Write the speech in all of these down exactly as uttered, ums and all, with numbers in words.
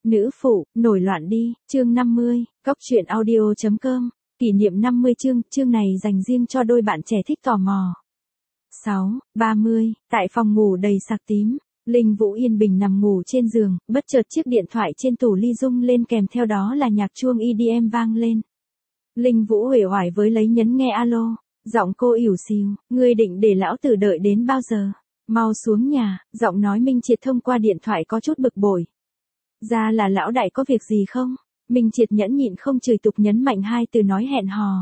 Nữ phụ, nổi loạn đi, chương năm mươi, cóc truyện audio chấm com, kỷ niệm năm mươi chương, chương này dành riêng cho đôi bạn trẻ thích tò mò. sáu, ba mươi, tại phòng ngủ đầy sạc tím, Linh Vũ yên bình nằm ngủ trên giường, bất chợt chiếc điện thoại trên tủ ly rung lên kèm theo đó là nhạc chuông e đê em vang lên. Linh Vũ uể oải với lấy nhấn nghe alo, giọng cô ỉu xìu, ngươi định để lão tử đợi đến bao giờ? Mau xuống nhà, giọng nói Minh Triệt thông qua điện thoại có chút bực bội. Ra là lão đại có việc gì không? Minh Triệt nhẫn nhịn không chửi tục nhấn mạnh hai từ nói hẹn hò.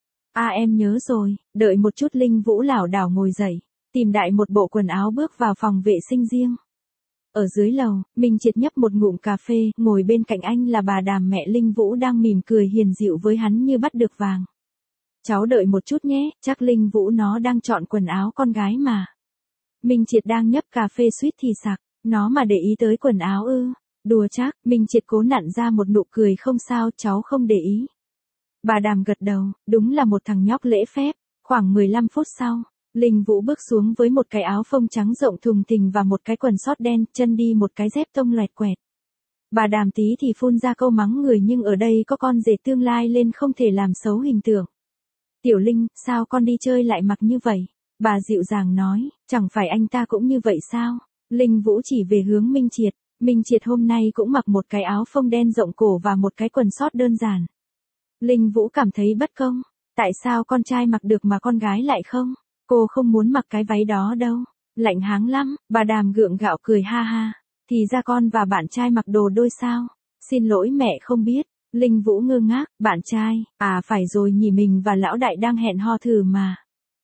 À em nhớ rồi, đợi một chút. Linh Vũ lảo đảo ngồi dậy, tìm đại một bộ quần áo bước vào phòng vệ sinh riêng. Ở dưới lầu, Minh Triệt nhấp một ngụm cà phê, ngồi bên cạnh anh là bà Đàm mẹ Linh Vũ đang mỉm cười hiền dịu với hắn như bắt được vàng. Cháu đợi một chút nhé, chắc Linh Vũ nó đang chọn quần áo con gái mà. Minh Triệt đang nhấp cà phê suýt thì sặc, nó mà để ý tới quần áo ư? Đùa chắc. Minh Triệt cố nặn ra một nụ cười, không sao, cháu không để ý. Bà Đàm gật đầu, đúng là một thằng nhóc lễ phép. Khoảng mười lăm phút sau, Linh Vũ bước xuống với một cái áo phông trắng rộng thùng thình và một cái quần sót đen, chân đi một cái dép tông loẹt quẹt. Bà Đàm tí thì phun ra câu mắng người, nhưng ở đây có con rể tương lai lên không thể làm xấu hình tượng. Tiểu Linh, sao con đi chơi lại mặc như vậy? Bà dịu dàng nói, chẳng phải anh ta cũng như vậy sao? Linh Vũ chỉ về hướng Minh Triệt. Minh Triệt hôm nay cũng mặc một cái áo phông đen rộng cổ và một cái quần sót đơn giản. Linh Vũ cảm thấy bất công. Tại sao con trai mặc được mà con gái lại không? Cô không muốn mặc cái váy đó đâu. Lạnh háng lắm. Bà Đàm gượng gạo cười ha ha. Thì ra con và bạn trai mặc đồ đôi sao? Xin lỗi mẹ không biết. Linh Vũ ngơ ngác. Bạn trai, à phải rồi nhỉ, mình và lão đại đang hẹn hò thử mà.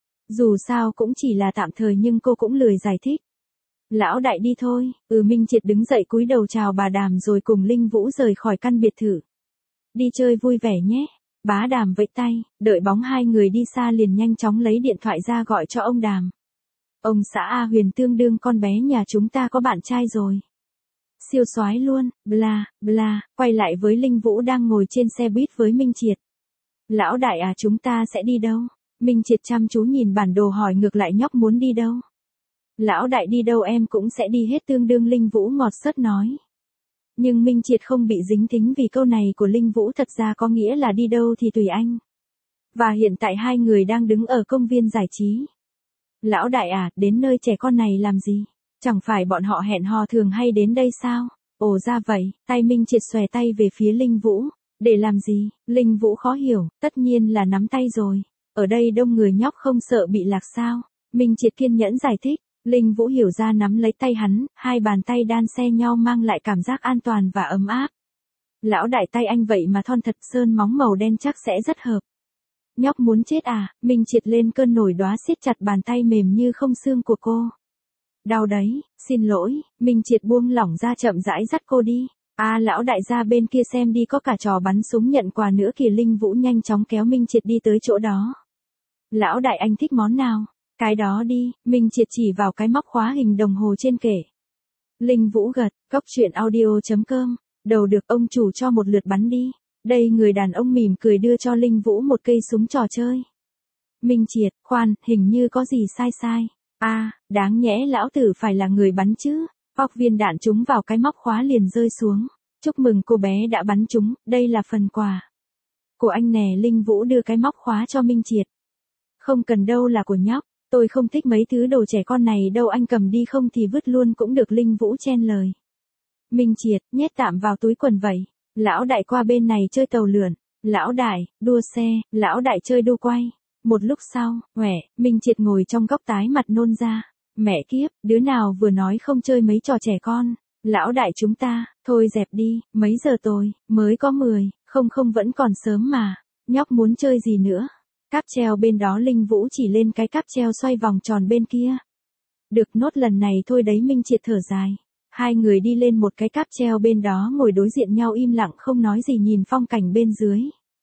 Dù sao cũng chỉ là tạm thời, nhưng cô cũng lười giải thích. Lão đại đi thôi. Ừ. Minh Triệt đứng dậy cúi đầu chào bà Đàm rồi cùng Linh Vũ rời khỏi căn biệt thự. Đi chơi vui vẻ nhé. Bá Đàm vẫy tay, đợi bóng hai người đi xa liền nhanh chóng lấy điện thoại ra gọi cho ông Đàm. Ông xã A Huyền, tương đương con bé nhà chúng ta có bạn trai rồi. Siêu soái luôn, bla, bla, quay lại với Linh Vũ đang ngồi trên xe buýt với Minh Triệt. Lão đại à, chúng ta sẽ đi đâu? Minh Triệt chăm chú nhìn bản đồ hỏi ngược lại nhóc muốn đi đâu? Lão đại đi đâu em cũng sẽ đi hết, tương đương. Linh Vũ ngọt sớt nói. Nhưng Minh Triệt không bị dính tính vì câu này của Linh Vũ thật ra có nghĩa là đi đâu thì tùy anh. Và hiện tại hai người đang đứng ở công viên giải trí. Lão đại à, đến nơi trẻ con này làm gì? Chẳng phải bọn họ hẹn hò thường hay đến đây sao? Ồ ra vậy. Tay Minh Triệt xòe tay về phía Linh Vũ. Để làm gì? Linh Vũ khó hiểu, tất nhiên là nắm tay rồi. Ở đây đông người nhóc không sợ bị lạc sao? Minh Triệt kiên nhẫn giải thích. Linh Vũ hiểu ra, nắm lấy tay hắn, hai bàn tay đan xe nhau mang lại cảm giác an toàn và ấm áp. Lão đại tay anh vậy mà thon thật, sơn móng màu đen chắc sẽ rất hợp. Nhóc muốn chết à? Minh Triệt lên cơn nổi đoá siết chặt bàn tay mềm như không xương của cô. Đau đấy, xin lỗi. Minh Triệt buông lỏng ra chậm rãi dắt cô đi. À lão đại ra bên kia xem đi, có cả trò bắn súng nhận quà nữa kìa. Linh Vũ nhanh chóng kéo Minh Triệt đi tới chỗ đó. Lão đại anh thích món nào? Cái đó đi. Minh Triệt chỉ vào cái móc khóa hình đồng hồ trên kệ. Linh Vũ gật. Cóc truyện audio chấm com. Đầu được ông chủ cho một lượt bắn đi. Đây người đàn ông mỉm cười đưa cho Linh Vũ một cây súng trò chơi. Minh Triệt, khoan, hình như có gì sai sai. À, đáng nhẽ lão tử phải là người bắn chứ. Hoặc viên đạn trúng vào cái móc khóa liền rơi xuống. Chúc mừng cô bé đã bắn trúng, đây là phần quà của anh nè. Linh Vũ đưa cái móc khóa cho Minh Triệt. Không cần đâu, là của nhóc. Tôi không thích mấy thứ đồ trẻ con này đâu, anh cầm đi, không thì vứt luôn cũng được. Linh Vũ chen lời. Minh Triệt, nhét tạm vào túi quần vậy. Lão đại qua bên này chơi tàu lượn. Lão đại, đua xe. Lão đại chơi đua quay. Một lúc sau, huệ, Minh Triệt ngồi trong góc tái mặt nôn ra. Mẹ kiếp, đứa nào vừa nói không chơi mấy trò trẻ con. Lão đại chúng ta, thôi dẹp đi, mấy giờ tôi, mới có mười, không không vẫn còn sớm mà. Nhóc muốn chơi gì nữa? Cáp treo bên đó. Linh Vũ chỉ lên cái cáp treo xoay vòng tròn bên kia. Được, nốt lần này thôi đấy. Minh Triệt thở dài. Hai người đi lên một cái cáp treo bên đó, ngồi đối diện nhau im lặng không nói gì, nhìn phong cảnh bên dưới.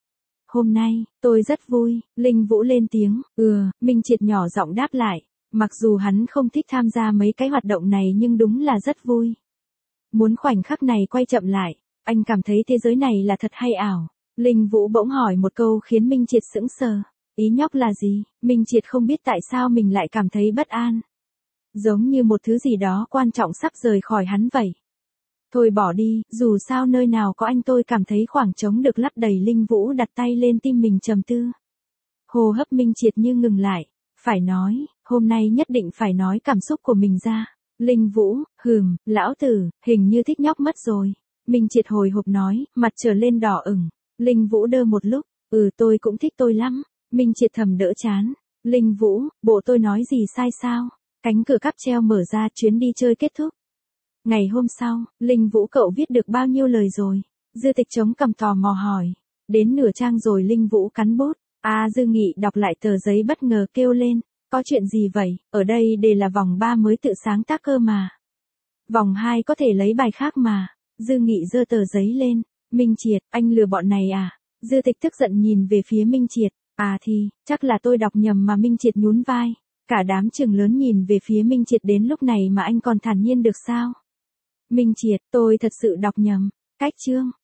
Hôm nay, tôi rất vui. Linh Vũ lên tiếng. Ừ, Minh Triệt nhỏ giọng đáp lại. Mặc dù hắn không thích tham gia mấy cái hoạt động này nhưng đúng là rất vui. Muốn khoảnh khắc này quay chậm lại. Anh cảm thấy thế giới này là thật hay ảo? Linh Vũ bỗng hỏi một câu khiến Minh Triệt sững sờ. Ý nhóc là gì? Minh Triệt không biết tại sao mình lại cảm thấy bất an. Giống như một thứ gì đó quan trọng sắp rời khỏi hắn vậy. Thôi bỏ đi, dù sao nơi nào có anh tôi cảm thấy khoảng trống được lấp đầy. Linh Vũ đặt tay lên tim mình trầm tư. Hô hấp Minh Triệt như ngừng lại. Phải nói, hôm nay nhất định phải nói cảm xúc của mình ra. Linh Vũ, hừm, lão tử, hình như thích nhóc mất rồi. Minh Triệt hồi hộp nói, mặt trở lên đỏ ửng. Linh Vũ đơ một lúc, ừ tôi cũng thích tôi lắm. Minh Triệt thầm đỡ chán. Linh Vũ, bộ tôi nói gì sai sao? Cánh cửa cáp treo mở ra, chuyến đi chơi kết thúc. Ngày hôm sau, Linh Vũ cậu viết được bao nhiêu lời rồi? Dư Tịch chống cằm tò mò hỏi. Đến nửa trang rồi. Linh Vũ cắn bút. À Dư Nghị đọc lại tờ giấy bất ngờ kêu lên. Có chuyện gì vậy? Ở đây đề là vòng ba mới tự sáng tác cơ mà. Vòng hai có thể lấy bài khác mà. Dư Nghị giơ tờ giấy lên. Minh Triệt, anh lừa bọn này à? Dư Tịch tức giận nhìn về phía Minh Triệt. À thì, chắc là tôi đọc nhầm mà. Minh Triệt nhún vai. Cả đám trường lớn nhìn về phía Minh Triệt. Đến lúc này mà anh còn thản nhiên được sao? Minh Triệt, tôi thật sự đọc nhầm. Cách chương.